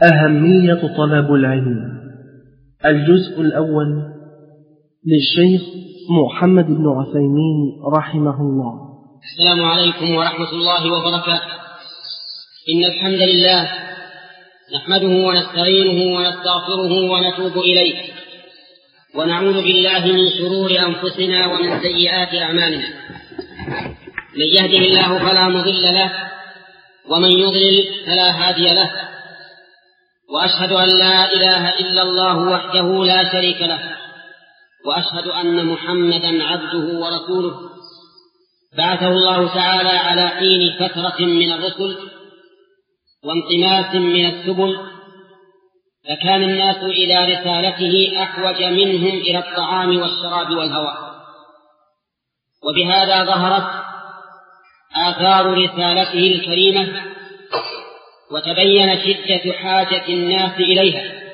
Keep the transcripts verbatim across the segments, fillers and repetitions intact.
أهمية طلب العلم. الجزء الأول للشيخ محمد بن عثيمين رحمه الله. السلام عليكم ورحمة الله وبركاته. إن الحمد لله نحمده ونستعينه ونستغفره ونتوب إليه، ونعوذ بالله من شرور أنفسنا ومن سيئات أعمالنا. من يهده الله فلا مضل له، ومن يضلل فلا هادي له، وأشهد أن لا إله إلا الله وحده لا شريك له، وأشهد أن محمدا عبده ورسوله بعثه الله تعالى على حين فترة من الرسل وانطماس من السبل، فكان الناس إلى رسالته أحوج منهم إلى الطعام والشراب والهواء، وبهذا ظهرت آثار رسالته الكريمة، وتبين شدة حاجة الناس إليها،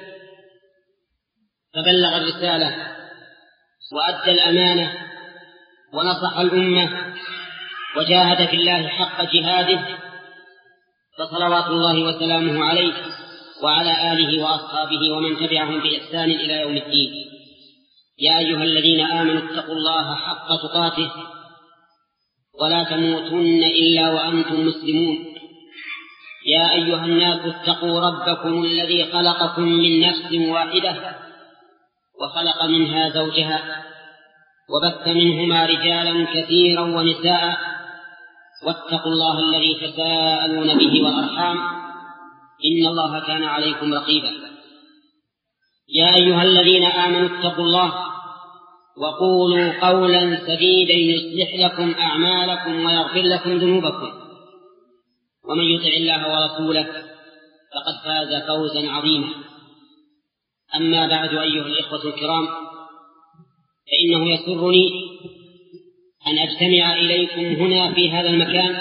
فبلغ الرسالة وأدى الأمانة ونصح الأمة وجاهد في الله حق جهاده، فصلوات الله وسلامه عليه وعلى آله وأصحابه ومن تبعهم بإحسان إلى يوم الدين. يا أيها الذين آمنوا اتقوا الله حق تقاته ولا تموتن إلا وأنتم مسلمون. يا أيها الناس اتقوا ربكم الذي خلقكم من نفس واحدة وخلق منها زوجها وبث منهما رجالا كثيرا ونساء، واتقوا الله الذي تساءلون به والأرحام إن الله كان عليكم رقيبا. يا أيها الذين آمنوا اتقوا الله وقولوا قولا سديدا يصلح لكم أعمالكم ويغفر لكم ذنوبكم، ومن يطع الله ورسوله فقد فاز فوزا عظيما. أما بعد، أيها الإخوة الكرام، فإنه يسرني أن أجتمع إليكم هنا في هذا المكان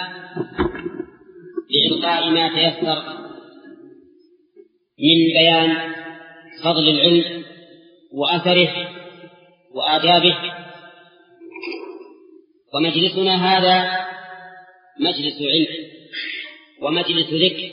لإلقاء ما تيسر من بيان فضل العلم وأثره وآدابه. ومجلسنا هذا مجلس علم ومجلس ذكر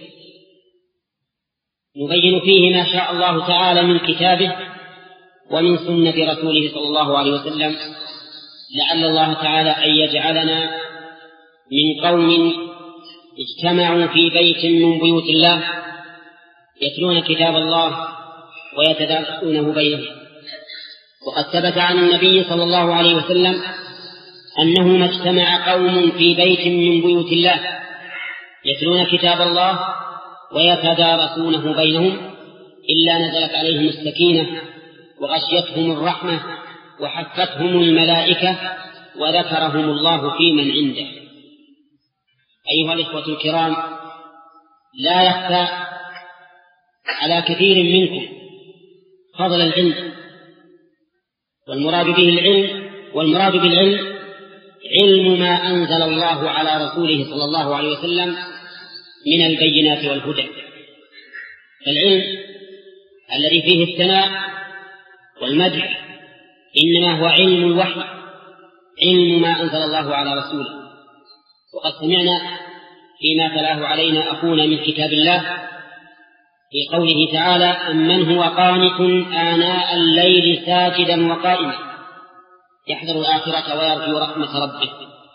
نبين فيه ما شاء الله تعالى من كتابه ومن سنة رسوله صلى الله عليه وسلم، لعل الله تعالى أن يجعلنا من قوم اجتمعوا في بيت من بيوت الله يتلون كتاب الله ويتدارسونه بينهم. وقد ثبت عن النبي صلى الله عليه وسلم أنه ما اجتمع قوم في بيت من بيوت الله يتلون كتاب الله ويتدارسونه بينهم إلا نزلت عليهم السكينة وغشيتهم الرحمة وحفتهم الملائكة وذكرهم الله في من عنده. أيها الإخوة الكرام، لا يخفى على كثير منكم فضل العلم، والمراد به العلم والمراد بالعلم علم ما أنزل الله على رسوله صلى الله عليه وسلم من البينات والهدى. العلم الذي فيه الثناء والمدح إنما هو علم الوحي، علم ما أنزل الله على رسوله. وقد سمعنا فيما تلاه علينا أخونا من كتاب الله في قوله تعالى: أمن هو قانت آناء الليل ساجدا وقائما يحذر الآخرة ويرجو رحمة ربه.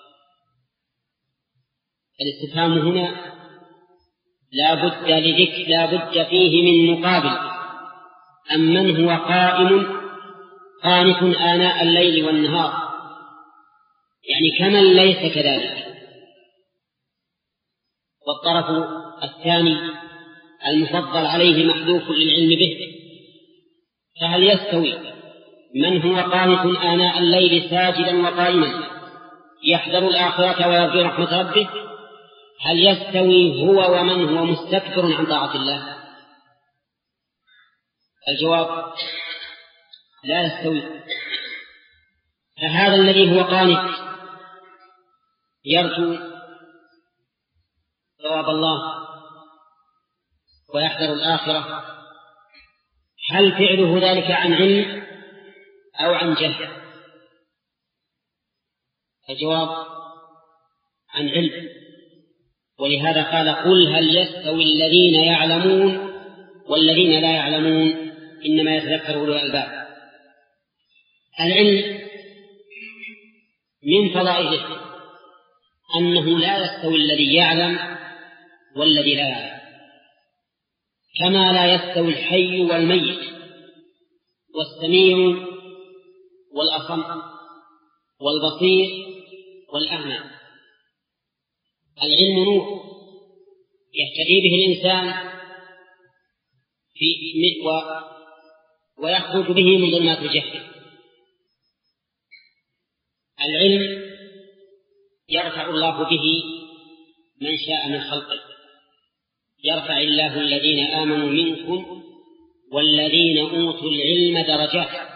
الاستفهام هنا لا بد لذكر لا بد فيه من مقابل. أمن هو قائم قانت آناء الليل والنهار، يعني كمن ليس كذلك. والطرف الثاني المفضل عليه محذوف للعلم به، فهل يستوي من هو قانت آناء الليل ساجدا وقائما يحذر الآخرة ويرجو رحمة ربه؟ هل يستوي هو ومن هو مستكبر عن طاعة الله؟ الجواب: لا يستوي. فهذا الذي هو قانت يرجو ثواب الله ويحذر الآخرة، هل فعله ذلك عن علم أو عن جهل؟ الجواب: عن علم. ولهذا قال: قل هل يستوي الذين يعلمون والذين لا يعلمون إنما يتذكر أولو الألباب. العلم من فضائله أنه لا يستوي الذي يعلم والذي لا يعلم، كما لا يستوي الحي والميت والسميع والأصم والبصير والأعمى. العلم نور يهتدي به الإنسان في و... ويخرج به من ظلمات الجهل. العلم يرفع الله به من شاء من خلقه، يرفع الله الذين آمنوا منكم والذين أوتوا العلم درجات.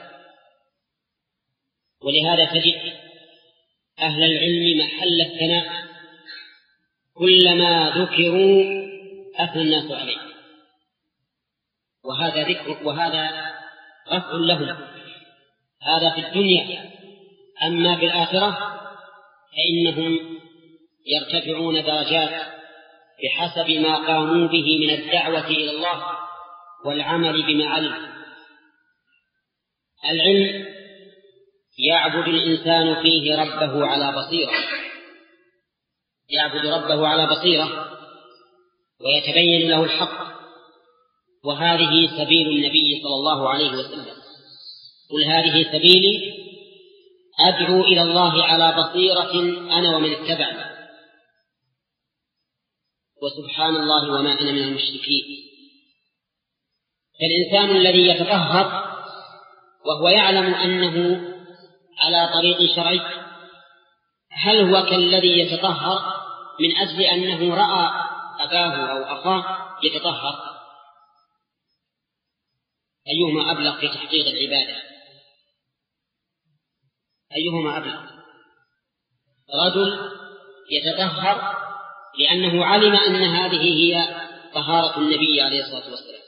ولهذا تجد أهل العلم محل الثناء، كلما ذكروا أثنى الناس عليه، وهذا ذكر وهذا رفع لهم، هذا في الدنيا. أما في الآخرة فإنهم يرتفعون درجات بحسب ما قاموا به من الدعوة إلى الله والعمل بما علم. العلم يعبد الإنسان فيه ربه على بصيرة، يعبد ربه على بصيرة ويتبين له الحق، وهذه سبيل النبي صلى الله عليه وسلم. قل هذه سبيلي أدعو إلى الله على بصيرة أنا ومن اتبعني، وسبحان الله وما أنا من المشركين. فالإنسان الذي يتطهر وهو يعلم أنه على طريق شرعي، هل هو كالذي يتطهر من أجل أنه رأى أباه أو أخاه يتطهر؟ أيهما أبلغ في تحقيق العبادة؟ أيهما أبلغ؟ رجل يتطهر لأنه علم أن هذه هي طهارة النبي عليه الصلاة والسلام،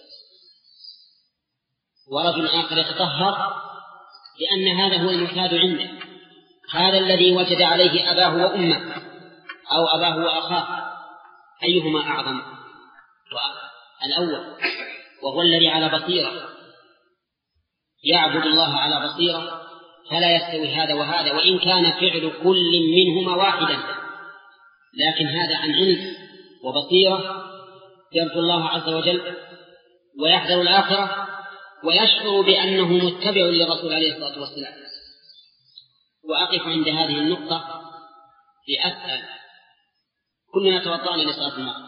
ورجل آخر يتطهر لأن هذا هو المعتاد عنده، هذا الذي وجد عليه أباه وأمه أو أباه وأخاه. أيهما أعظم؟ الأول، وهو الذي على بصيرة يعبد الله على بصيرة، فلا يستوي هذا وهذا، وإن كان فعل كل منهما واحدا، لكن هذا عن علم وبصيرة يرجو الله عز وجل ويحذر الآخرة ويشعر بأنه متبع للرسول عليه الصلاة والسلام. وأقف عند هذه النقطة لأسأل: كلنا توضأنا لصلاة المغرب،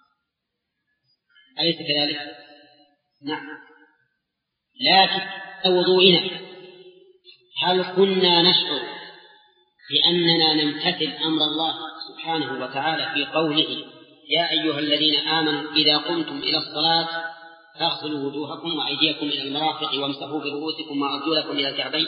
أليس كذلك؟ نعم. لكن وضوئنا هل كنا نشعر بأننا نمتثل أمر الله سبحانه وتعالى في قوله: يا أيها الذين آمنوا إذا قمتم إلى الصلاة فاغسلوا وجوهكم وأيديكم إلى المرافق وامسحوا برؤوسكم وأرجلكم إلى الكعبين؟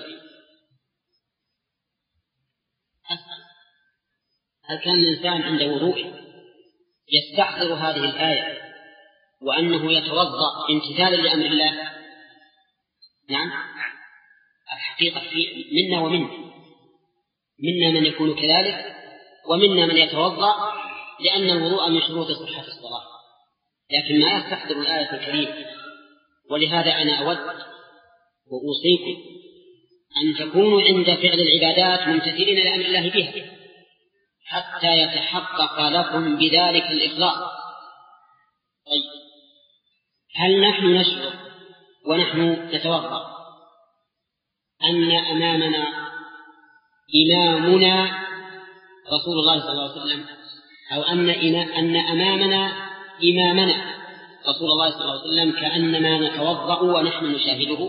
أسأل: هل كان الإنسان عند وضوءه يستحضر هذه الآية وأنه يتوضأ امتثالا لأمر الله؟ نعم، الحقيقة في منا ومنا، منا من يكون كذلك ومنا من يتوضأ لأن الوضوء من شروط صحة الصلاة، لكن ما يستحضر الآية الكريمة. ولهذا أنا أود وأوصيكم أن تكونوا عند فعل العبادات ممتثلين لأمر الله بها حتى يتحقق لكم بذلك الإخلاص. طيب، هل نحن نشعر ونحن نتوضأ أن أمامنا إمامنا رسول الله صلى الله عليه وسلم، أو أن أن أمامنا إمامنا رسول الله صلى الله عليه وسلم كأنما نتوضأ ونحن نشاهده؟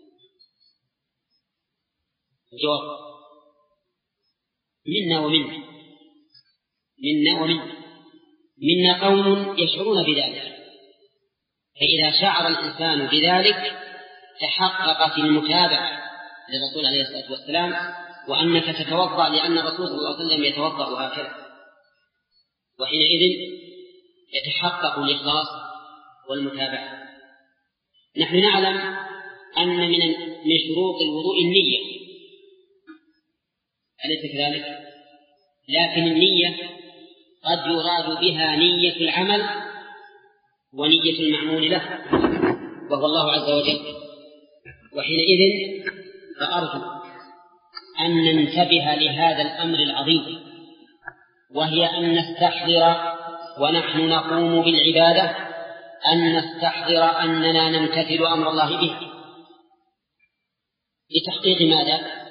الجواب: منا ومنا، منا ومنا. منا قوم يشعرون بذلك، فإذا شعر الإنسان بذلك تحققت المتابعة للرسول عليه الصلاة والسلام، وأنك تتوضأ لأن الرسول صلى الله عليه وسلم يتوضأ هكذا، وحينئذ يتحقق الإخلاص والمتابعة. نحن نعلم أن من من شروط الوضوء النية، أليس كذلك؟ لكن النية قد يراد بها نية العمل ونية المعمول له. وهو الله عز وجل. وحينئذ فأرجو أن ننتبه لهذا الأمر العظيم، وهي أن نستحضر ونحن نقوم بالعبادة أن نستحضر أننا نمتثل أمر الله به لتحقيق ماذا؟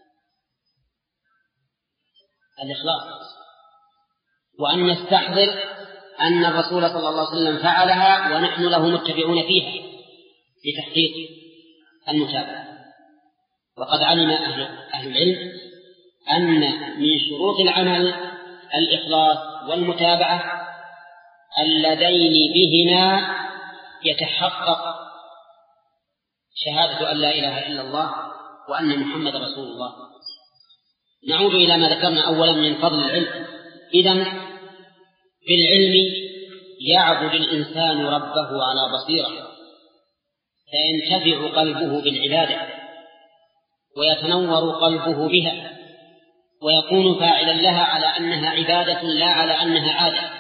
الإخلاص، وأن نستحضر أن الرسول صلى الله عليه وسلم فعلها ونحن له متبعون فيها لتحقيق المتابعة. وقد علم أهل, أهل العلم أن من شروط العمل الإخلاص والمتابعة اللذين بهما يتحقق شهادة أن لا إله إلا الله وأن محمد رسول الله. نعود إلى ما ذكرنا أولا من فضل العلم. إذن بالعلم يعبد الإنسان ربه على بصيرة، فينتفع قلبه بالعبادة ويتنور قلبه بها ويكون فاعلا لها على أنها عبادة لا على أنها عادة.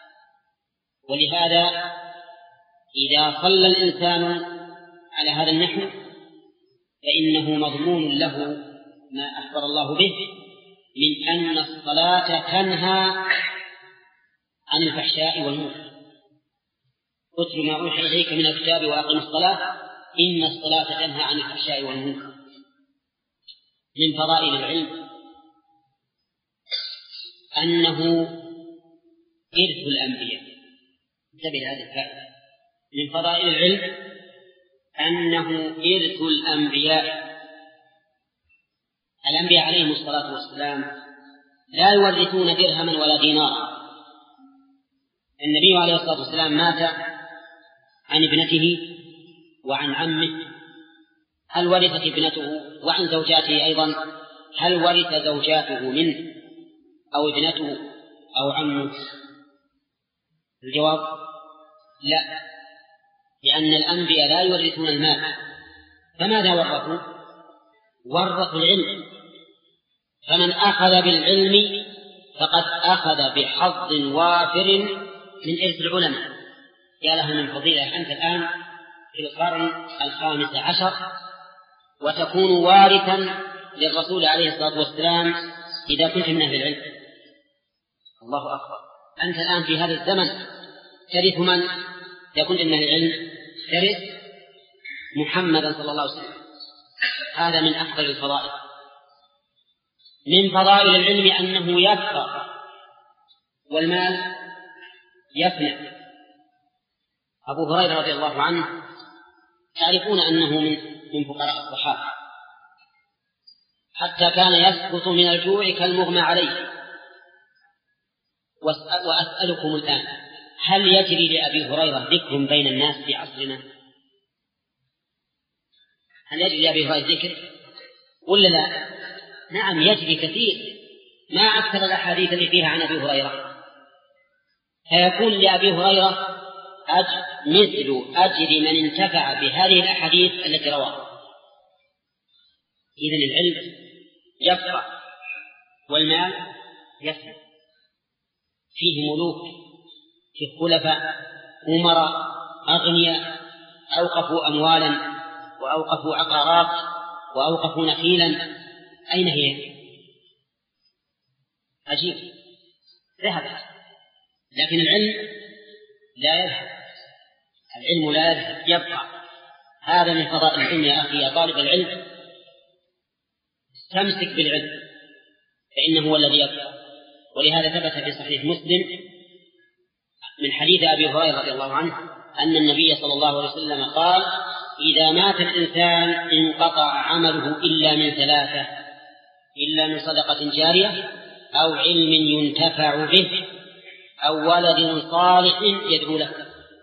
ولهذا إذا صلى الإنسان على هذا النحو فإنه مضمون له ما أخبر الله به من أن الصلاة تنهى عن الفحشاء والمنكر. اتل ما أوحي إليك من الكتاب وأقم الصلاة إن الصلاة تنهى عن الفحشاء والمنكر. من فضائل العلم أنه إرث الأنبياء. انتبه هذه الفائدة. من فضائل العلم أنه إرث الأنبياء. الأنبياء عليهم الصلاة والسلام لا يورثون درهما ولا دينارا. النبي عليه الصلاة والسلام مات عن ابنته وعن عمه، هل ورثت ابنته؟ وعن زوجاته أيضا، هل ورث زوجاته منه أو ابنته أو عمه؟ الجواب لا، لأن الأنبياء لا يورثون المال. فماذا ورثوا؟ ورثوا العلم. فمن أخذ بالعلم فقد أخذ بحظ وافر من إرث العلماء. يا له من فضيلة، أنت الآن في القرن الخامس عشر وتكون وارثا للرسول عليه الصلاة والسلام إذا كنت من أهل العلم. الله أكبر. أنت الآن في هذا الزمن ترث من؟ إذا كنت من أهل العلم ترث محمدا صلى الله عليه وسلم. هذا من أفضل الفضائل. من فضائل العلم أنه يبقى والمال يفنى. أبو هريرة رضي الله عنه تعرفون أنه من من فقراء الصحابة، حتى كان يسقط من الجوع كالمغمى عليه. وأسألكم الآن، هل يجري لأبي هريرة ذكر بين الناس في عصرنا؟ هل يجري لأبي هريرة ذكر ولا لا؟ نعم يجري كثير، ما أكثر الأحاديث اللي فيها عن أبي هريرة. فيكون لأبي هريرة أجر مثل أجر من انتفع بهذه الأحاديث التي رواها. إذن العلم يبقى والمال يفنى. فيه ملوك، فيه خلفاء، أمراء، أغنياء أوقفوا أموالا وأوقفوا عقارات وأوقفوا نخيلا. أين هي؟ عجيب، ذهبت. لكن العلم لا يذهب، العلم لا يذهب، يبقى. هذا من فضائل العلم يا أخي يا طالب العلم. استمسك بالعلم فإنه هو الذي يبقى. ولهذا ثبت في صحيح مسلم من حديث أبي هريرة رضي الله عنه أن النبي صلى الله عليه وسلم قال: إذا مات الإنسان انقطع عمله إلا من ثلاثة، إلا من صدقة جارية أو علم ينتفع به أو ولد صالح يدعو له.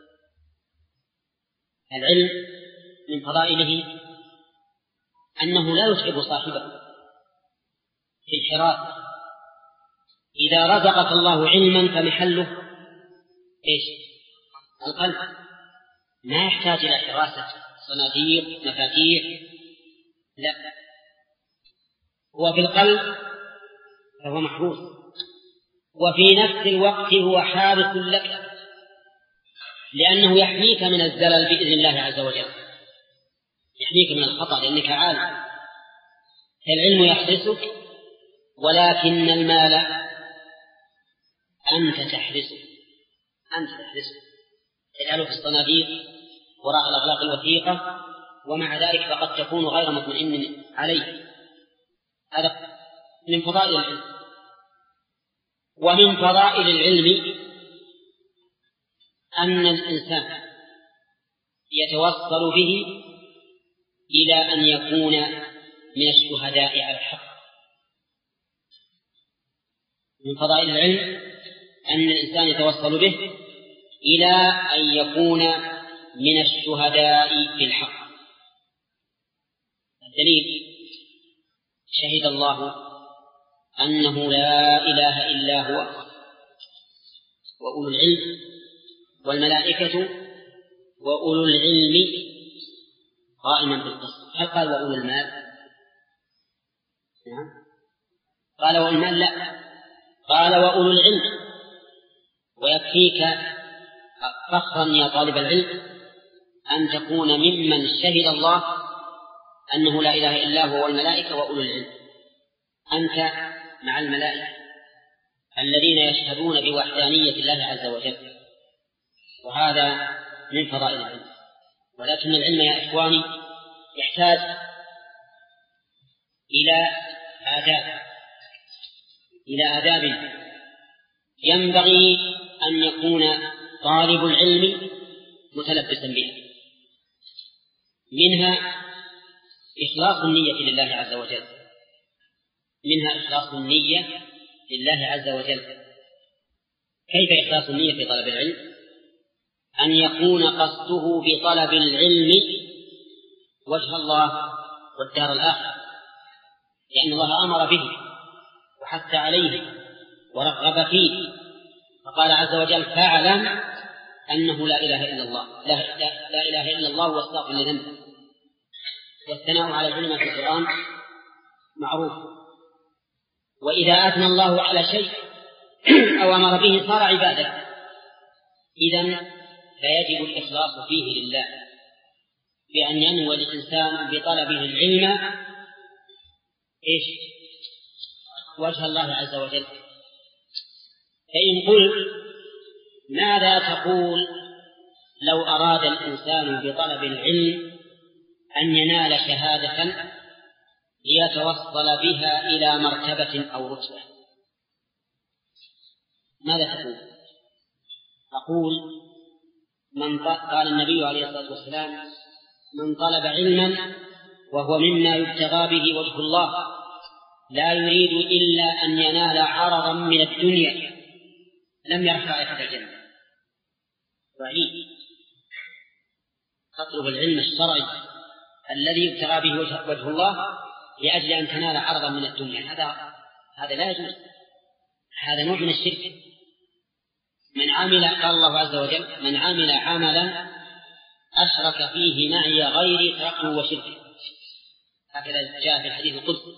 العلم من فضائله أنه لا يتعب صاحبه في الحراسة. إذا رزقك الله علما فمحله إيش؟ القلب. ما يحتاج إلى حراسة صناديق مفاتيح، لا، هو في القلب فهو محروس، وفي نفس الوقت هو حارس لك. لأنه يحميك من الزلل بإذن الله عز وجل، يحميك من الخطأ لأنك عالم. العلم يحرسك، ولكن المال أنت تحرسه، أنت تحرسه تجعله في الصناديق وراء الأغلاق الوثيقة، ومع ذلك فقد تكون غير مطمئن عليه. هذا من فضائل العلم. ومن فضائل العلم أن الإنسان يتوصل به إلى أن يكون من الشهداء على الحق. من فضائل العلم أن الإنسان يتوصل به إلى أن يكون من الشهداء في الحق. الدليل: شهد الله أنه لا إله إلا هو وأولو العلم والملائكة وأولو العلم قائما بالقسط. هل قال وأولو المال؟ نعم. قال وأولو المال؟ لا، قال وأولو العلم. ويكفيك فخرا يا طالب العلم أن تكون ممن شهد الله أنه لا إله إلا هو والملائكة وأولو العلم. أنت مع الملائكة الذين يشهدون بوحدانية الله عز وجل، وهذا من فضائل العلم. ولكن العلم يا إخواني يحتاج إلى آداب، إلى آداب ينبغي أن يكون طالب العلم متلبسا بها. منها إخلاص النية لله عز وجل، منها إخلاص النية لله عز وجل. كيف إخلاص النية في طلب العلم؟ أن يكون قصده بطلب العلم وجه الله والدار الآخرة، لأن الله أمر به وحث عليه ورغب فيه، فقال عز وجل: فاعلم أنه لا إله إلا الله، لا, لا, لا إله إلا الله واستغفر لذنبه. والثناء على العلماء في القرآن معروف. وإذا أثنى الله على شيء أو أمر به صار عبادة، إذن فيجب الإخلاص فيه لله، بأن ينوي الإنسان بطلبه العلم إيش؟ وجه الله عز وجل. فإن قلت ماذا تقول لو أراد الإنسان بطلب العلم أن ينال شهادة ليتوصل بها إلى مرتبة أو رتبة؟ ماذا تقول؟ أقول من قال النبي عليه الصلاة والسلام: من طلب علما وهو مما يبتغى به وجه الله لا يريد إلا أن ينال عرضا من الدنيا لم يرى رائحة الجنة. وعيد تطلب العلم الشرعي الذي يبتغى به وجه الله لأجل أن تنال عرضا من الدنيا، هذا هذا لا يجوز، هذا نوع من الشرك. من عمل، قال الله عز وجل: من عمل عملا أشرك فيه معي غيري تركته وشركه. هكذا جاء في الحديث القدسي.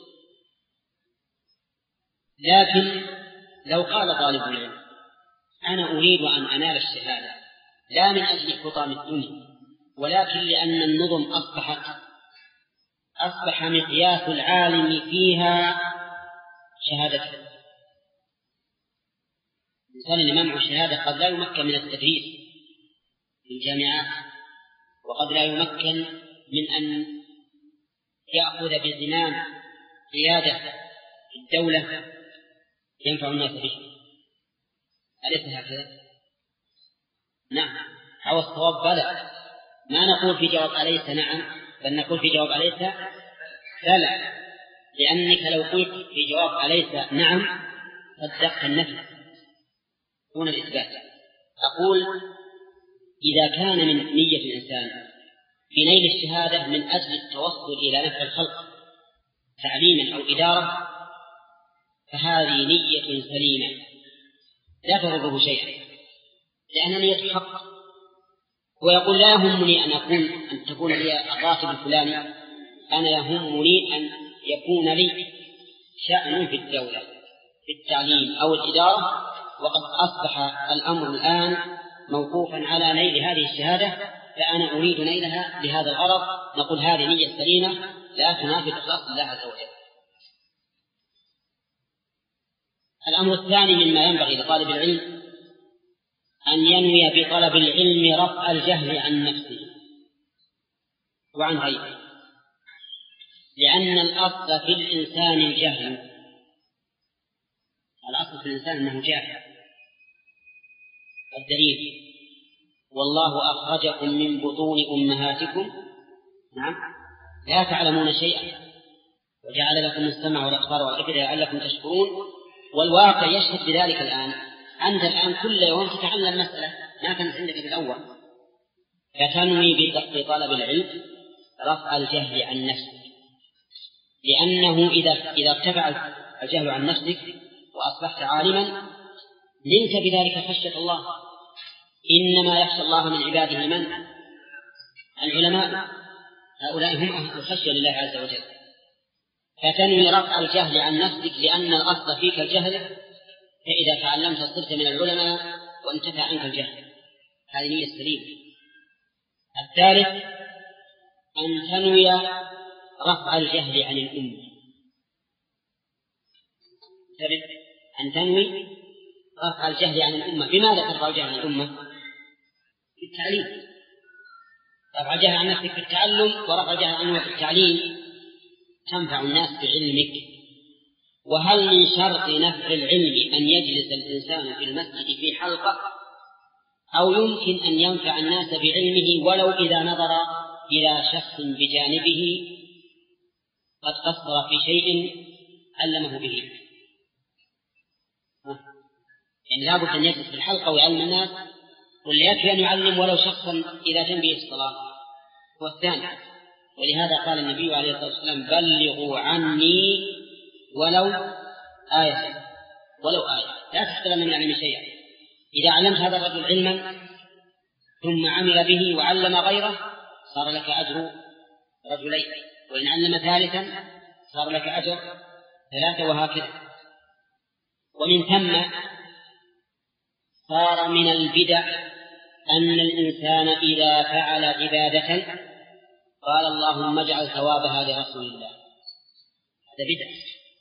لكن لو قال طالب العلم: أنا أريد أن أنال الشهادة لا من أجل حطام الدنيا، ولكن لأن النظم أصبحت أصبح مقياس العالم فيها شهادته. الإنسان اللي منع الشهادة قد لا يمكن من التدريس في الجامعات، وقد لا يمكن من أن يأخذ بزمام قيادة الدولة ينفع الناس به. أليس هكذا؟ نعم. أو الصواب بلى. ما نقول في جواب أليس نعم، بل نقول في جواب أليس بلى، لأنك لو قلت في جواب أليس نعم صدقت النفي دون الإثبات. أقول إذا كان من نية الإنسان في نيل الشهادة من أجل التوصل إلى نفع الخلق تعليما أو إدارة، فهذه نية سليمة لا تضره شيئا، لأن نية حق. ويقول: لا يهمني أن أكون أن تكون لي الراتب الفلاني، أنا يهمني أن يكون لي شأن في الدولة في التعليم أو الإدارة. وقد أصبح الأمر الآن موقوفا على نيل هذه الشهادة فأنا أريد نيلها لهذا الغرض، نقول هذه نية سليمة لا تنافي إخلاص الله عز وجل. الأمر الثاني مما ينبغي لطالب العلم أن ينوي بطلب العلم رفع الجهل عن نفسه وعن غيره، لأن الأصل في الإنسان الجهل، الأصل في الإنسان أنه جاهل. الدليل: والله أخرجكم من بطون أمهاتكم نعم لا تعلمون شيئا وجعل لكم السمع والأبصار والأفئدة لعلكم تشكرون. والواقع يشهد بذلك الآن. أنت الآن كل يوم تتعلم مسألة ما كانت عندك في الأول، فتنوي بطلب العلم رفع الجهل عن نفسك، لأنه إذا إذا ارتفع الجهل عن نفسك وأصبحت عالما نلت بذلك خشية الله. إنما يخشى الله من عباده من؟ العلماء، هؤلاء هم أهل الخشية لله عز وجل. فتنوي رفع الجهل عن نفسك لأن الأصل فيك الجهل، فإذا تعلمت صرت من العلماء وانتفى عنك الجهل. هذه نية سليمة. الثالث أن تنوي رفع الجهل عن الأمة. أن تنوي رفع الجهل عن الأمة. بماذا ترفع الجهل عن الأمة؟ بالتعليم. رفع الجهل عن نفسك في التعلم، ورفع الجهل عن الأمة في التعليم. تنفع الناس بعلمك. وهل من شرط نفع العلم أن يجلس الإنسان في المسجد في حلقة، أو يمكن أن ينفع الناس بعلمه ولو إذا نظر إلى شخص بجانبه قد قصر في شيء علمه به؟ يعني لابد أن يجلس في الحلقة ويعلم الناس، واللي يكفي أن يعلم ولو شخصا إذا جنبه الصلاة. والثاني، ولهذا قال النبي عليه الصلاة والسلام: بلغوا عني ولو آية، ولو آية، لا تحترم من العلم شيئا. إذا علمت هذا الرجل علما ثم عمل به وعلم غيره صار لك أجر رجلين، وإن علم ثالثا صار لك أجر ثلاثة، وهكذا. ومن ثم صار من البدع أن الإنسان إذا فعل عبادة قال اللهم اجعل ثوابها لرسول الله. هذا بدع.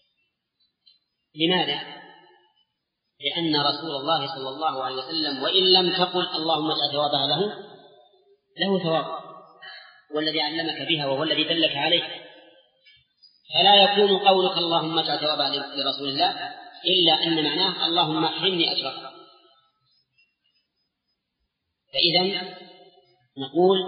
لماذا؟ لأن رسول الله صلى الله عليه وسلم وإن لم تقل اللهم اجعل ثوابها له، له ثواب، والذي علمك بها وهو الذي دلك عليه. فلا يكون قولك اللهم اجعل ثوابها لرسول الله إلا أن معناه اللهم احرمني أجرها. فإذا نقول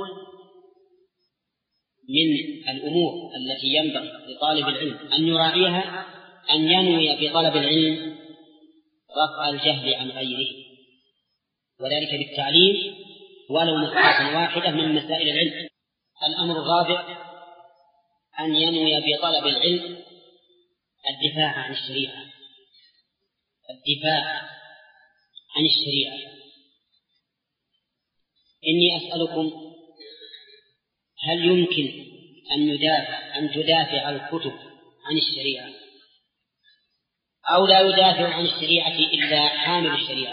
من الأمور التي ينبغي لطالب العلم أن يراعيها أن ينوي بطلب العلم رفع الجهل عن غيره، وذلك بالتعليم ولو مسألة واحدة من مسائل العلم. الأمر الرابع أن ينوي بطلب العلم الدفاع عن الشريعة، الدفاع عن الشريعة. إني أسألكم: هل يمكن أن يدافع أن تدافع الكتب عن الشريعة، أو لا يدافع عن الشريعة إلا حامل الشريعة؟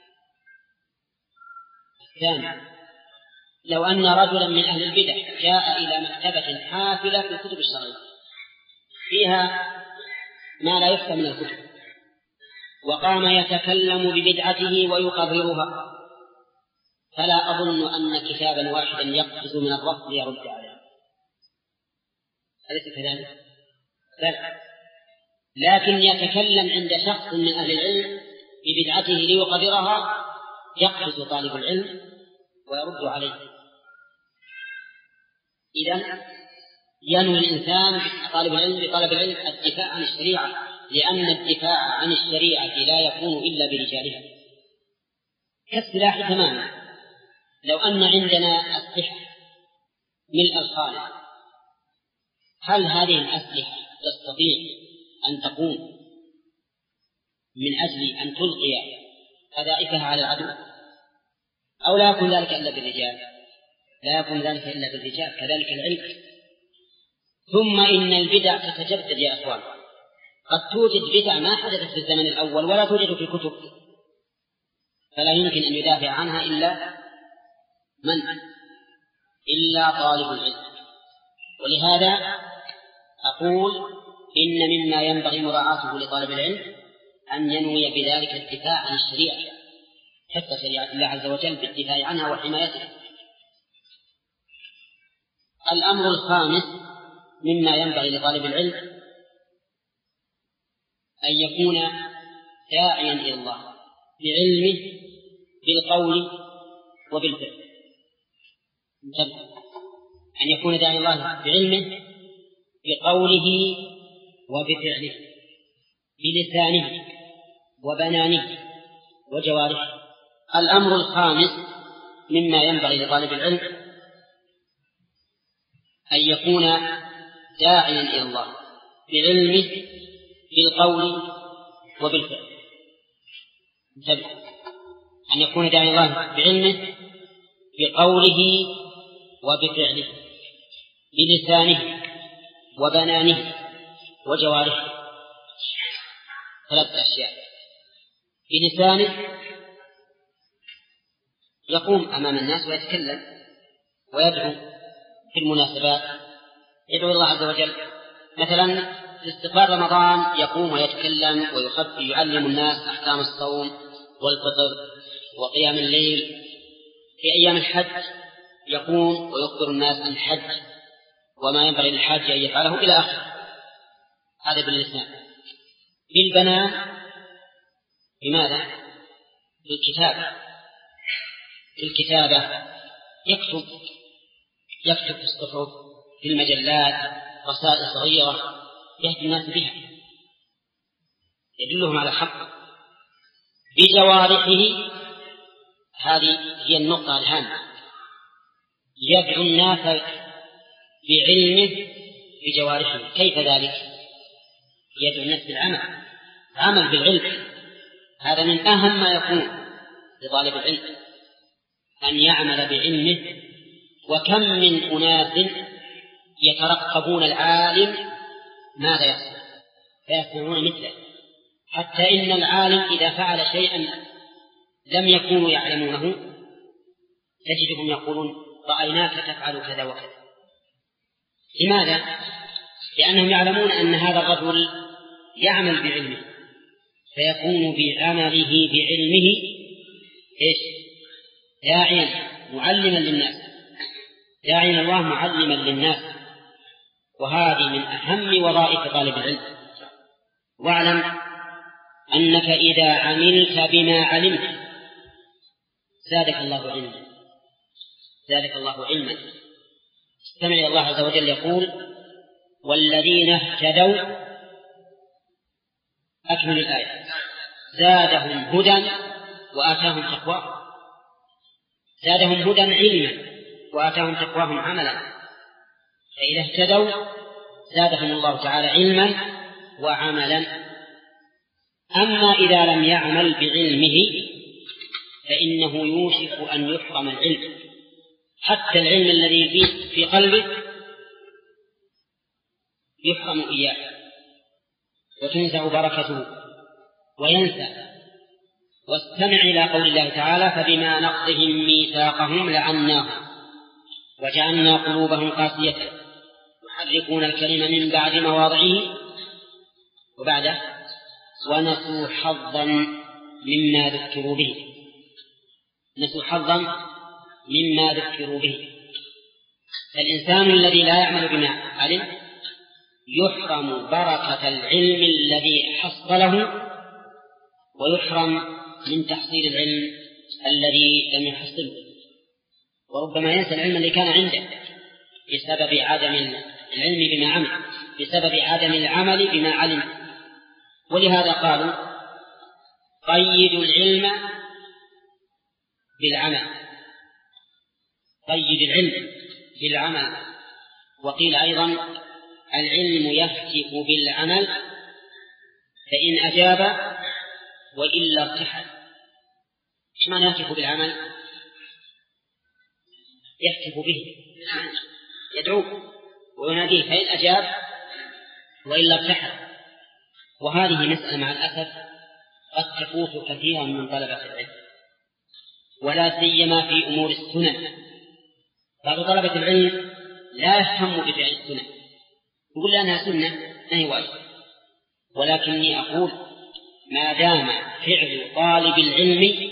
الثاني: لو أن رجلا من أهل البدع جاء إلى مكتبة حافلة في الكتب الشرعية فيها ما لا يفهم من الكتب، وقام يتكلم ببدعته ويقررها، فلا أظن أن كتابا واحدا يقفز من الرفض يرد عليه. أليس كذلك؟ بل لكن يتكلم عند شخص من أهل العلم ببدعته ليقررها، يقفز طالب العلم ويرد عليه. إذن ينوي الإنسان طالب العلم بطلب العلم الدفاع عن الشريعة، لأن الدفاع عن الشريعة لا يكون إلا برجالها، كالسلاح تماما. لو أن عندنا أسلحة ملء الخانة، هل هذه الأسلحة تستطيع أن تقوم من أجل أن تلقي قذائفها على العدو؟ أو لا يكون ذلك إلا بالرجال؟ لا يكون ذلك إلا بالرجال. كذلك العلم. ثم إن البدع تتجدد يا أخوان، قد توجد بدع ما حدثت في الزمن الأول ولا توجد في الكتب. فلا يمكن أن يدافع عنها إلا من؟ إلا طالب العلم. ولهذا أقول إن مما ينبغي مراعاته لطالب العلم أن ينوي بذلك الدفاع عن الشريعة، حتى شريعة الله عز وجل بالدفاع عنها وحمايتها. الأمر الخامس مما ينبغي لطالب العلم أن يكون داعيا إلى الله بعلمه بالقول وبالفعل. أن يكون داعيا إلى الله بعلمه بقوله وبفعله، بلسانه وبنانه وجوارحه. الأمر الخامس مما ينبغي لطالب العلم أن يكون داعيا إلى الله بعلمه بالقول وبالفعل. أن يكون داعيا إلى الله بعلمه بقوله وبفعله، بلسانه وبنانه وجوارحه. ثلاث أشياء. بلسانه يقوم أمام الناس ويتكلم ويدعو في المناسبات، يدعو الله عز وجل. مثلا في استقبال رمضان يقوم ويتكلم ويخبي يعلم الناس أحكام الصوم والفطر وقيام الليل. في أيام الحج يقوم ويخبر الناس عن الحج وما ينبغي للحاج أن يفعله إلى آخره. هذا باللسان. بالبنان بماذا؟ بالكتابة. بالكتابة يكتب يكتب في الصحف، في المجلات، رسائل صغيرة يهدي الناس بها، يدلهم على الحق. بجوارحه، هذه هي النقطة الهامة، يدعو الناس بعلمه بجوارحه. كيف ذلك؟ يدعو الناس بالعمل، عمل بالعلم. هذا من أهم ما يكون لطالب العلم، أن يعمل بعلمه. وكم من أناس يترقبون العالم ماذا يصنع فيصنعون مثله، حتى إن العالم إذا فعل شيئا لم يكونوا يعلمونه تجدهم يقولون رأيناك تفعل كذا وكذا. لماذا؟ لأنهم يعلمون أن هذا الرجل يعمل بعلمه، فيكون بعمله بعلمه إيش؟ داعيا معلما للناس، داعيا الله معلما للناس. وهذه من أهم وظائف طالب العلم. واعلم أنك إذا عملت بما علمت زادك الله علما، زادك الله علما. استمع إلى الله عز وجل يقول: والذين اهتدوا، أكمل الآية، زادهم هدى وآتاهم تقواهم. زادهم هدى علما وآتاهم تقواهم عملا. فإذا اهتدوا زادهم الله تعالى علما وعملا. أما إذا لم يعمل بعلمه فإنه يوشك أن يحرم العلم، حتى العلم الذي في قلبه يحرم إياه وتنزع بركته وينسى. واستمع إلى قول الله تعالى: فبما نقضهم ميثاقهم لعناهم وجعلنا قلوبهم قاسية يحرفون الكلم من بعد مواضعه وبعده ونسوا حظا مما ذكروا به. نسوا حظا مما ذكروا به. فالإنسان الذي لا يعمل بما علم يحرم بركة العلم الذي حصله، ويحرم من تحصيل العلم الذي لم يحصله، وربما ينسى العلم الذي كان عنده بسبب عدم العلم بما عمل، بسبب عدم العمل بما علم. ولهذا قالوا: قيدوا العلم بالعمل، قيد العلم بالعمل. وقيل أيضا: العلم يهتف بالعمل فإن أجاب وإلا ارتحل. إيش معنى يهتف بالعمل؟ يهتف به، يدعوه ويناديه، فإن أجاب وإلا ارتحل. وهذه مسألة مع الأسف قد تفوت كثيرا من طلبة العلم، ولا سيما في أمور السنن. بعض طلبة العلم لا يهتم بفعل السنن، يقول لأنها سنة ما هي واجب، ولكني أقول ما دام فعل طالب العلم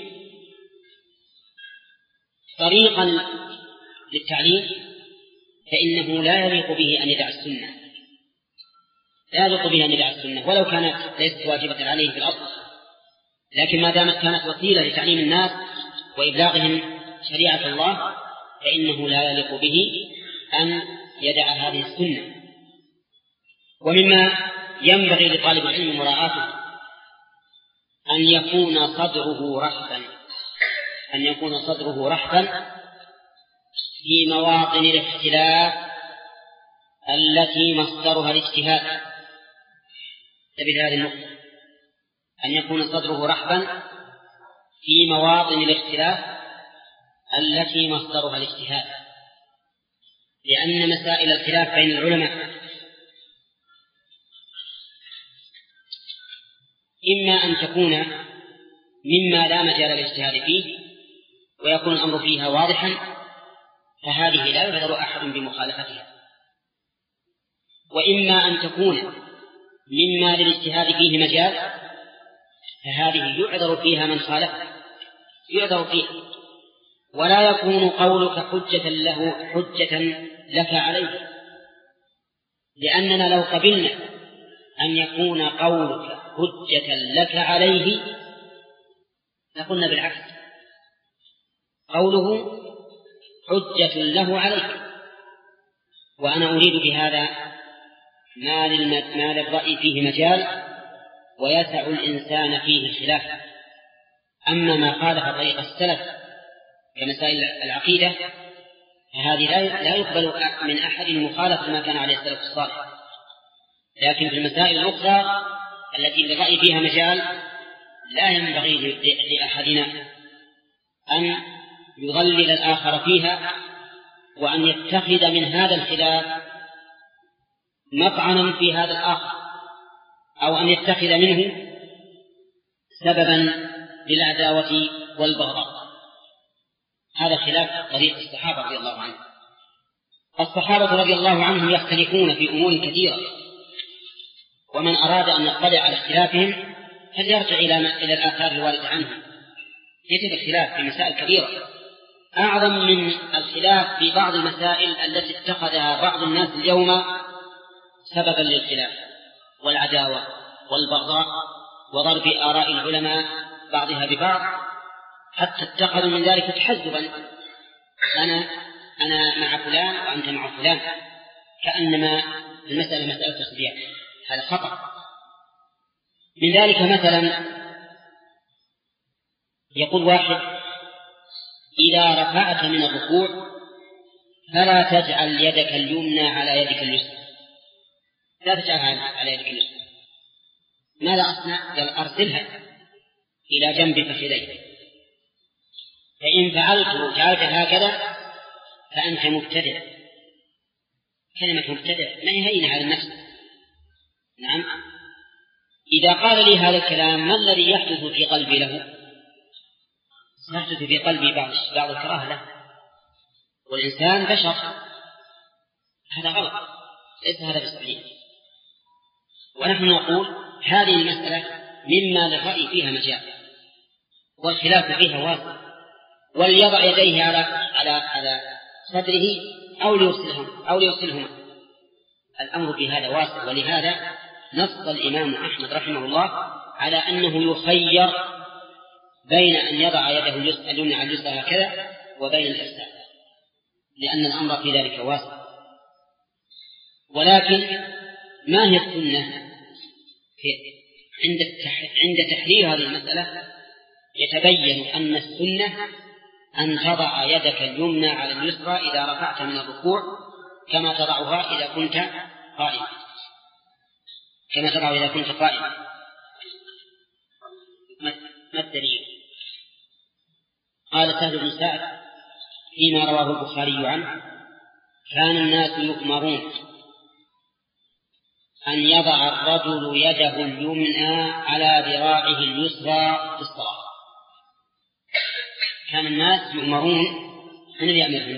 طريقا للتعليم فإنه لا يليق به أن يدع السنة، لا يليق به أن يدع السنة ولو كانت ليست واجبة عليه في الأصل، لكن ما دامت كانت وسيلة لتعليم الناس وإبلاغهم شريعة الله فإنه لا يليق به أن يدع هذه السنة. ومما ينبغي لطالب العلم مراعاته أن يكون صدره رحبا أن يكون صدره رحبا في مواطن الاختلاف التي مصدرها الاجتهاد. تبي هذه النقطة، أن يكون صدره رحبا في مواطن الاختلاف التي مصدرها الاجتهاد، لأن مسائل الخلاف بين العلماء إما أن تكون مما لا مجال للاجتهاد فيه ويكون الأمر فيها واضحا فهذه لا يعذر أحد بمخالفتها، وإما أن تكون مما للاجتهاد فيه مجال فهذه يعذر فيها من خالفه، يعذر فيها، ولا يكون قولك حجة له حجة لك عليه، لأننا لو قبلنا أن يكون قولك حجة لك عليه لقلنا بالعكس، قوله حجة له عليك. وأنا أريد بهذا ما للرأي فيه مجال ويسع الإنسان فيه الخلاف. أما ما خالف طريق السلف كمسائل العقيدة فهذه لا يقبل من أحد مخالفة ما كان عليه السلف الصالح، لكن في المسائل الأخرى التي للرأي فيها مجال لا ينبغي لأحدنا أن يضلل الآخر فيها وأن يتخذ من هذا الخلاف مطعنا في هذا الآخر أو أن يتخذ منه سببا للعداوة والبغضاء. هذا خلاف طريق الصحابة رضي الله عنهم. الصحابة رضي الله عنهم يختلفون في أمور كثيرة، ومن أراد أن يطلع على اختلافهم فليرجع إلى إلى الآثار الواردة عنهم. يجد الخلاف في مسائل كبيرة أعظم من الخلاف في بعض المسائل التي اتخذها بعض الناس اليوم سببا للخلاف والعداوة والبغضاء وضرب آراء العلماء بعضها ببعض، حتى اتخذوا من ذلك تحزبا، أنا أنا مع فلان وأنت مع فلان، كأنما المسألة مسألة تصديق. هذا خطأ. من ذلك مثلا يقول واحد إذا رفعت من الركوع فلا تجعل يدك اليمنى على يدك اليسرى، لا تجعلها على يدك اليسرى. ماذا أصنع؟ قال أرسلها إلى جنب فخذيك، فإن فعلت جعلت هكذا فأنت مبتدع. كلمة مبتدع ما هي هينة على النفس. نعم، إذا قال لي هذا الكلام ما الذي يحدث في قلبي له؟ يحدث في قلبي بعض بعض الكراهة له، والإنسان بشر، هذا غلط، ليس هذا بالصحيح. ونحن نقول هذه المسألة مما للرأي فيها مجال والخلاف فيها واسع، وليضع يديه على على على صدره أو ليرسلهم أو ليرسلهما. الأمر في هذا واسع، ولهذا نص الإمام أحمد رحمه الله على أنه يخير بين أن يضع يده اليمنى على اليسرى هكذا وبين الإرسال، لأن الأمر في ذلك واسع. ولكن ما هي السنة؟ عند عند تحرير هذه المسألة يتبين أن السنة أن تضع يدك اليمنى على اليسرى إذا رفعت من الركوع كما تضعها إذا كنت قائما، كما تضع إذا كنت قائما. ما الدليل؟ قال سهل بن سعد فيما رواه البخاري عنه: كان الناس يؤمرون أن يضع الرجل يده اليمنى على ذراعه اليسرى في الصلاة. كان الناس يؤمرون، من اللي يأمرهم؟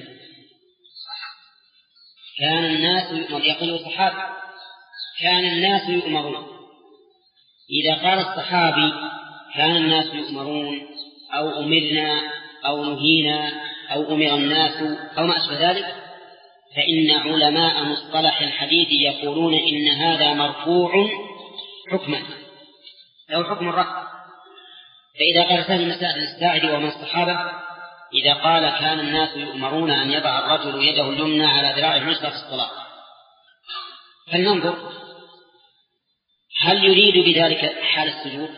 كان الناس يؤمرون، يقول الصحابي كان الناس يؤمرون. إذا قال الصحابي كان الناس يؤمرون أو أمرنا أو نهينا أو أمر الناس أو ما أشبه ذلك، فإن علماء مصطلح الحديث يقولون إن هذا مرفوع حكما أو حكم الرفع. فإذا قال سهل المسائل الساعد ومن الصحابة إذا قال كان الناس يؤمرون أن يضع الرجل يده اليمنى على ذراعه اليسرى في الصلاة، فلننظر هل يريد بذلك حال السجود؟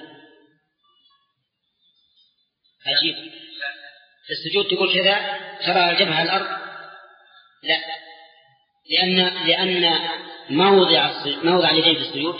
عجيب، في السجود تقول كذا ترى الجبهة على الأرض؟ لا، لأن لأن موضع موضع اليدين في السجود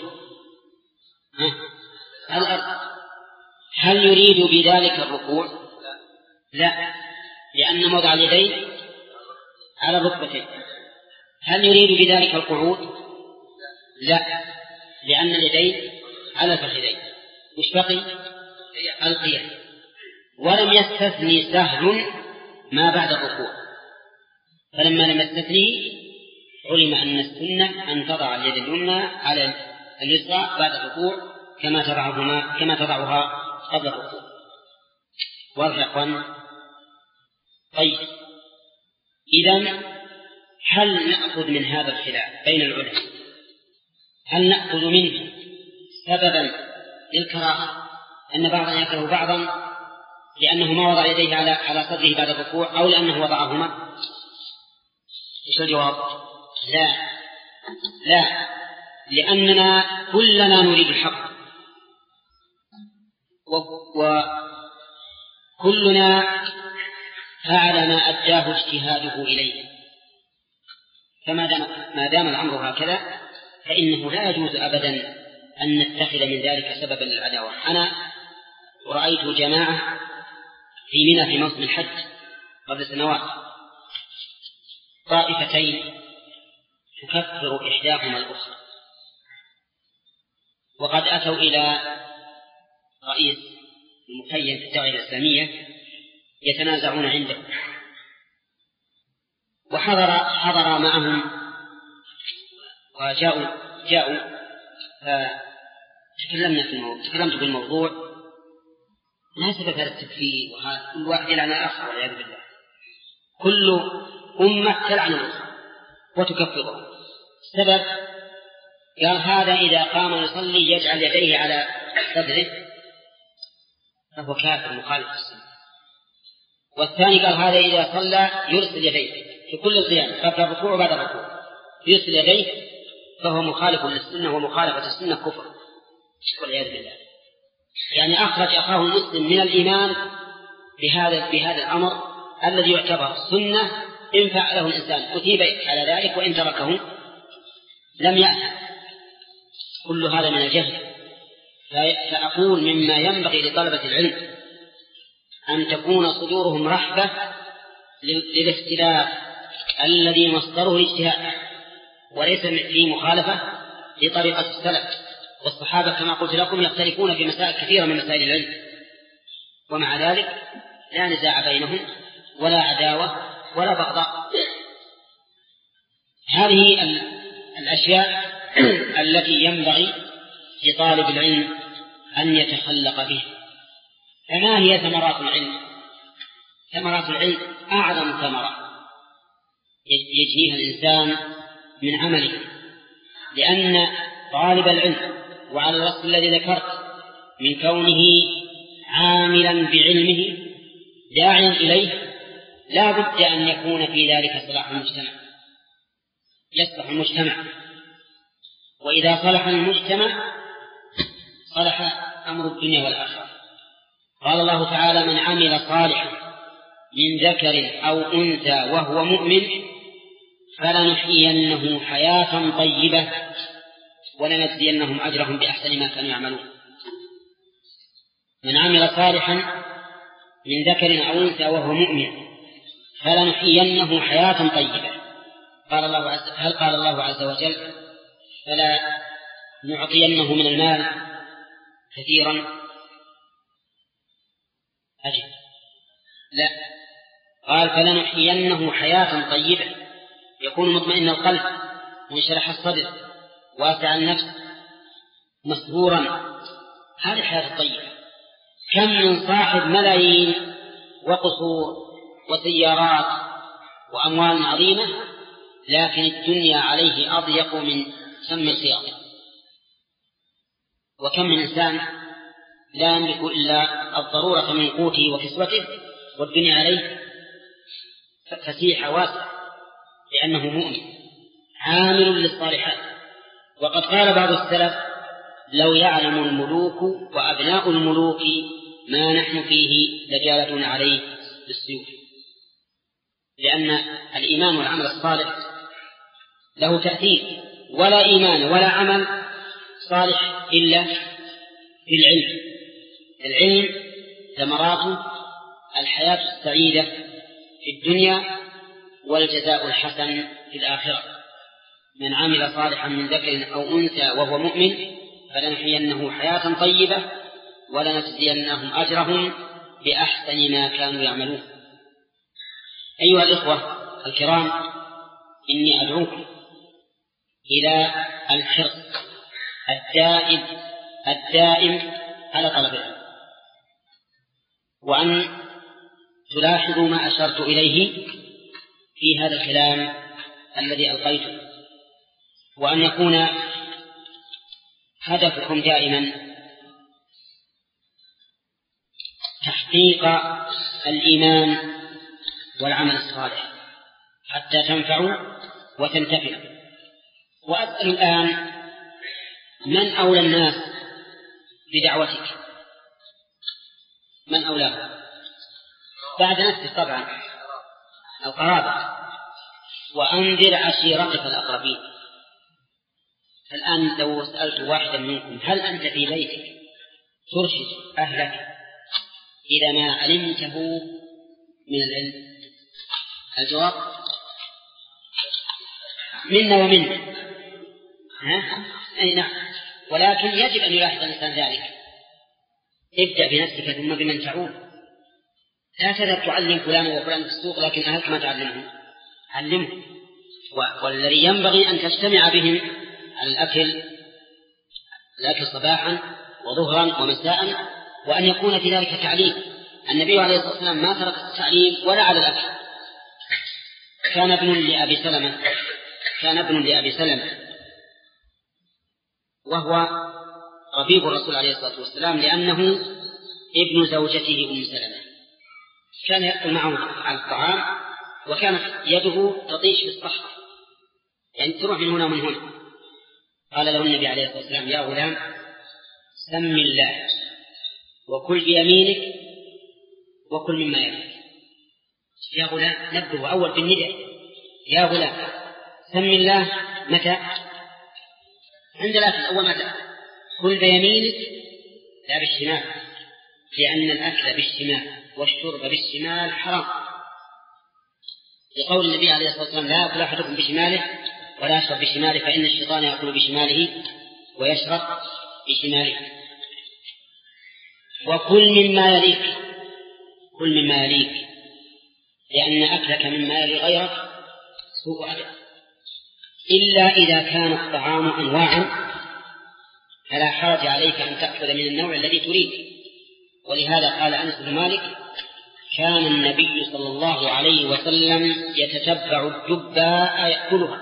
على الأرض. هل يريد بذلك الركوع؟ لا، لأن موضع اليدين على الركبتين. هل يريد بذلك القعود؟ لا، لأن اليدين على الفخذين. وش بقي؟ القيام. ولم يستثني سهل ما بعد الركوع، فلما لم يستثني علم أن السنة أن تضع اليد اليمنى على اليسرى بعد الركوع كما تضعهما كما تضعها قبل الركوع. واضح يا أخوان؟ طيب، إذن هل نأخذ من هذا الخلاف بين العلماء، هل نأخذ منه سببا للكراهة أن بعضا يكره بعضا لأنه ما وضع يديه على على صدره بعد الركوع، أو لأنه وضعهما؟ إيش الجواب؟ لا لا، لأننا كلنا نريد الحق، وكلنا فعل ما أداه اجتهاده إليه. فما دام ما دام الأمر هكذا فإنه لا يجوز أبدا أن نتخذ من ذلك سببا للعداوة. أنا رأيت جماعة في منى في موسم الحج قبل سنوات طائفتين تكفر إحداهما الأخرى، وقد أتوا إلى رئيس المخيم في الدعوة الإسلامية يتنازعون عنده، وحضر حضر معهم وجاءوا جاءوا فتكلمنا في الموضوع تكلمت بالموضوع ما سبب هذا التكفير، وهذا كل واحد يلعن الآخر والعياذ بالله. كل أمة تلعن الأخرى وتكفره. السبب قال هذا إذا قام يصلي يجعل يديه على صدره فهو كافر مخالف السنة. والثاني قال هذا إذا صلى يرسل يديه في كل القيام قبل الركوع وبعد الركوع يرسل يديه فهو مخالف للسنة، ومخالفة السنة كفر والعياذ بالله. يعني أخرج أخاه المسلم من الإيمان بهذا بهذا الأمر الذي يعتبر سنة، إن فعله الإنسان أثيب على ذلك وإن تركه لم يأثم. كل هذا من الجهل. فأقول مما ينبغي لطلبة العلم أن تكون صدورهم رحبة للاختلاف الذي مصدره الاجتهاد، وليس في مخالفة لطريقة السلف والصحابة كما قلت لكم يختلفون في مسائل كثيرة من مسائل العلم، ومع ذلك لا نزاع بينهم ولا عداوة ولا بغضاء. هذه الأشياء التي ينبغي لطالب العلم أن يتخلق بها. فما هي ثمرات العلم؟ ثمرات العلم أعظم ثمرة يجنيها الإنسان من عمله، لأن طالب العلم وعلى الوصف الذي ذكرت من كونه عاملا بعلمه داعيا إليه لا بد أن يكون في ذلك صلاح المجتمع، يصلح المجتمع، وإذا صلح المجتمع صلح أمر الدنيا والآخرة. قال الله تعالى من عمل صالحا من ذكر أو أنثى وهو مؤمن فلنحيينه حياة طيبة ولنجزينهم أجرهم بأحسن ما كانوا يعملون. من عمل صالحا من ذكر أو أنثى وهو مؤمن فلنحيينه حياة طيبة. قال الله عز هل قال الله عز وجل فلا نعطينه من المال كثيرا؟ أجل لا، قال فلنحيينه حياة طيبة يكون مطمئن القلب منشرح الصدر واسع النفس مسرورا. هذه الحياة الطيبة. كم من صاحب ملايين وقصور وسيارات وأموال عظيمة لكن الدنيا عليه أضيق من سم الخياط. وكم من إنسان لا يملك إلا الضرورة من قوته وكسوته والدنيا عليه فسيحة واسعة لأنه مؤمن عامل للصالحات. وقد قال بعض السلف لو يعلم الملوك وأبناء الملوك ما نحن فيه لجالتنا عليه بالسيوف. لأن الإيمان والعمل الصالح له تأثير، ولا إيمان ولا عمل صالح إلا بالعلم. العلم ثمرات الحياة السعيدة في الدنيا والجزاء الحسن في الآخرة. من عمل صالحا من ذكر أو أنثى وهو مؤمن فلنحيينه حياة طيبة ولنجزينهم أجرهم بأحسن ما كانوا يعملون. أيها الإخوة الكرام، إني أدعوكم إلى الحرص الدائم الدائم على طلب العلم، وأن تلاحظوا ما أشرت إليه في هذا الكلام الذي ألقيته، وأن يكون هدفكم دائما تحقيق الإيمان والعمل الصالح حتى تنفعوا وتنتفعوا. وأسأل الآن من أولى الناس بدعوتك؟ من أولاه؟ بعد نفسك طبعا القرابة، وأنذر عشيرتك الأقربين. الآن لو سألت واحدا منكم هل أنت في بيتك ترشد أهلك إذا ما علمته من العلم؟ الجواب منا ومنا. ها؟ أي نعم. ولكن يجب أن يلاحظ الإنسان ذلك. ابدأ بنفسك ثم بمن تعود. لا تذهب تعلم فلان وفلان في السوق لكن أهلك ما تعلمهم. علمهم. والذي ينبغي أن تجتمع بهم على الأكل الأكل صباحا وظهرا ومساء، وأن يكون في ذلك تعليم. النبي عليه الصلاة والسلام ما ترك التعليم ولا على الأكل. كان ابن لأبي سلمة كان ابن لأبي سلمة وهو ربيب الرسول عليه الصلاة والسلام لأنه ابن زوجته أم سلمة. كان يأكل معه على الطعام وكانت يده تطيش في الصحراء، يعني تروح من هنا ومن هنا. قال له النبي عليه الصلاة والسلام يا غلام سم الله وكل بيمينك وكل مما يليك. يا غلام نبدأ أول بالنداء. يا غلام سم الله متى؟ عند الأكل أول متى؟ كل بيمينك لا بالشمال، لأن الأكل بالشمال والشرب بالشمال حرام، لقول النبي عليه الصلاة والسلام لا يأكل أحدكم بشماله ولا يشرب بشماله فإن الشيطان يأكل بشماله ويشرب بشماله. وكل مما يليك كل مما يليك لأن أكلك مما يلي غيرك سوء أدب، إلا إذا كان الطعام أنواعا فلا حرج عليك أن تأخذ من النوع الذي تريد. ولهذا قال أنس بن مالك كان النبي صلى الله عليه وسلم يتتبع الدباء يأكلها.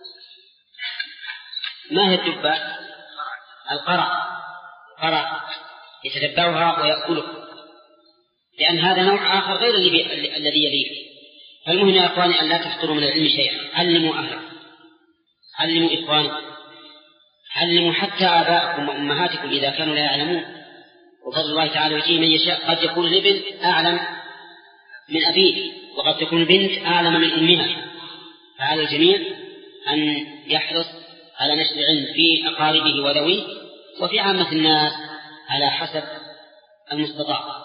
ما هي الدباء؟ القرع. قرع يتتبعها ويأكلها، لأن هذا نوع آخر غير الذي يليه. فالمهم يا أخواني أن لا تحصروا من العلم شيئا. علموا أهلكم، علموا إخوانكم، علموا حتى آباءكم وأمهاتكم إذا كانوا لا يعلمون. وفضل الله تعالى يؤتيه من يشاء. قد يكون الابن أعلم من أبيه وقد تكون البنت أعلم من أمها. فعلى الجميع أن يحرص على نشر العلم في أقاربه وذويه وفي عامة الناس على حسب المستطاع.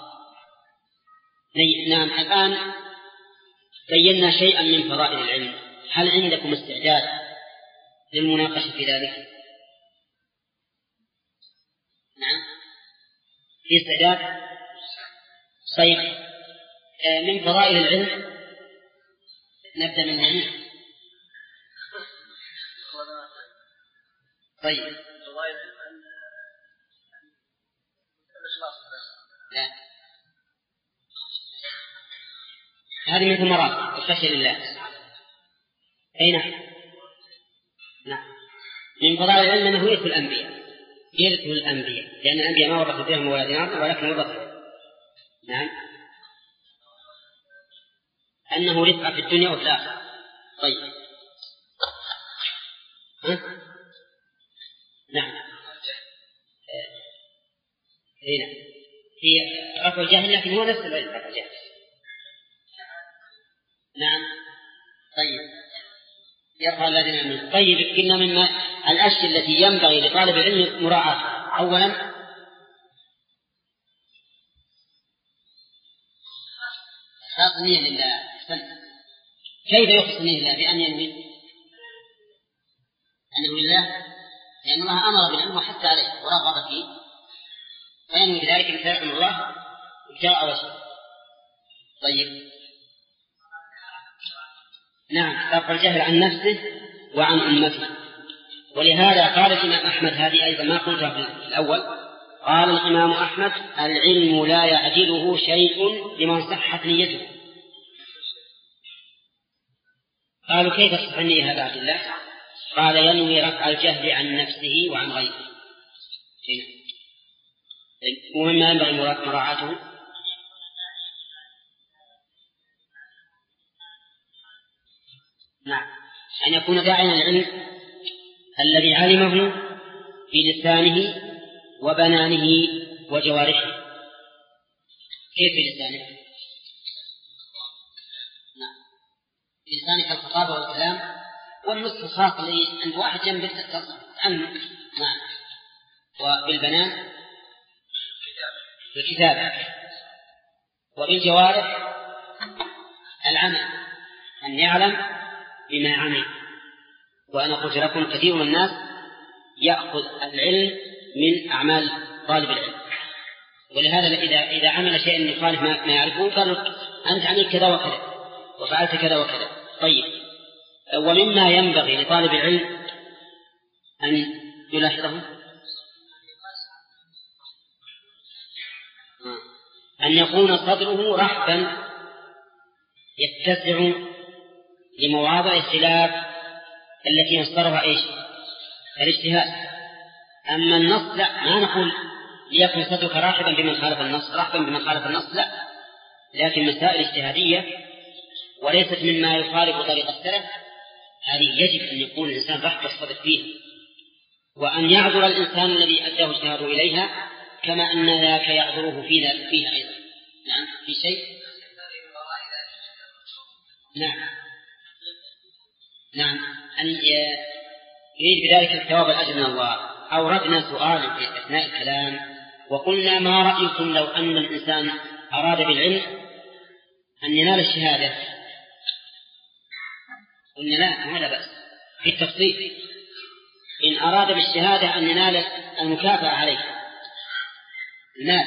نعم، الآن بينا شيئا من فرائض العلم. هل عندكم استعداد للمناقشة في ذلك؟ نعم، في استعداد؟ طيب من فضائل العلم نبدأ من هنا. طيب لا، هذه مثل مراتب الخشية لله. أي نعم نعم. من فضائل العلم أنه يرث الأنبياء، يرث الأنبياء، لأن الأنبياء ما ورثوا بهم ولا دينار ولكن ورثوا. نعم، أنه رفع في الدنيا وفي الآخرة. طيب ها؟ نعم هنا في رفع الجهل، لكن هو نفس رفع الجهل. نعم. طيب يرفع الذين آمنوا. طيب قلنا مما الأشياء التي ينبغي لطالب العلم مراعاتها: أولا إخلاص النية لله. كيف يخلص النية لله؟ بأن ينوي أنه لله، لأن الله أمر بالعلم وحث عليه ورغب فيه، فينوي بذلك ابتغاء من الله ابتغاء وجهه. طيب نعم، رفع الجهل عن نفسه وعن أمته. ولهذا قال الإمام أحمد، هذه أيضا ما قلتها في الأول، قال الإمام أحمد: العلم لا يعجله شيء لمن صحت نيته. قالوا كيف تصح النية هذا عبد الله؟ قال: ينوي رفع الجهل عن نفسه وعن غيره. ومما ينبغي مراعاته نعم أن يكون داعيا العلم الذي علمه بلسانه وبنانه وجوارحه. كيف بلسانه؟ نعم، بلسانه الخطابة والكلام والنصح الخاص اللي عند واحد جنب عنه. نعم. وبالبنان بالكتابة، وبالجوارح العمل، أن يعلم بما عمل. وأنا قلت لكم كثير من الناس يأخذ العلم من أعمال طالب العلم، ولهذا إذا إذا عمل شيئا يخالف ما يعرفه قالوا: أنت عملت كذا وكذا وفعلت كذا وكذا. طيب، ومما ينبغي لطالب العلم أن يلاحظه أن يكون صدره رحبا يتسع لمواضع الخلاف التي مصدرها إيش؟ الاجتهاد. أما النص لا، ما نقول ليكن صدرك راحبا بمن خالف النص، رحبا بمن خالف النص، لا، لكن مسائل اجتهادية وليست مما يخالف طريق السلف، هذه يجب أن يكون الإنسان رحب الصدر فيها، وأن يعذر الإنسان الذي أداه اجتهاده إليها كما أن ذاك يعذره فيها أيضا. نعم، في شيء. نعم نعم أن يريد بذلك الثواب الأجر من الله. أوردنا سؤالا في أثناء الكلام وقلنا: ما رأيكم لو أن الإنسان أراد بالعلم أن ينال الشهادة؟ قلنا: لا، ما لا بأس في التفصيل. إن أراد بالشهادة أن ينال المكافأة عليه، لا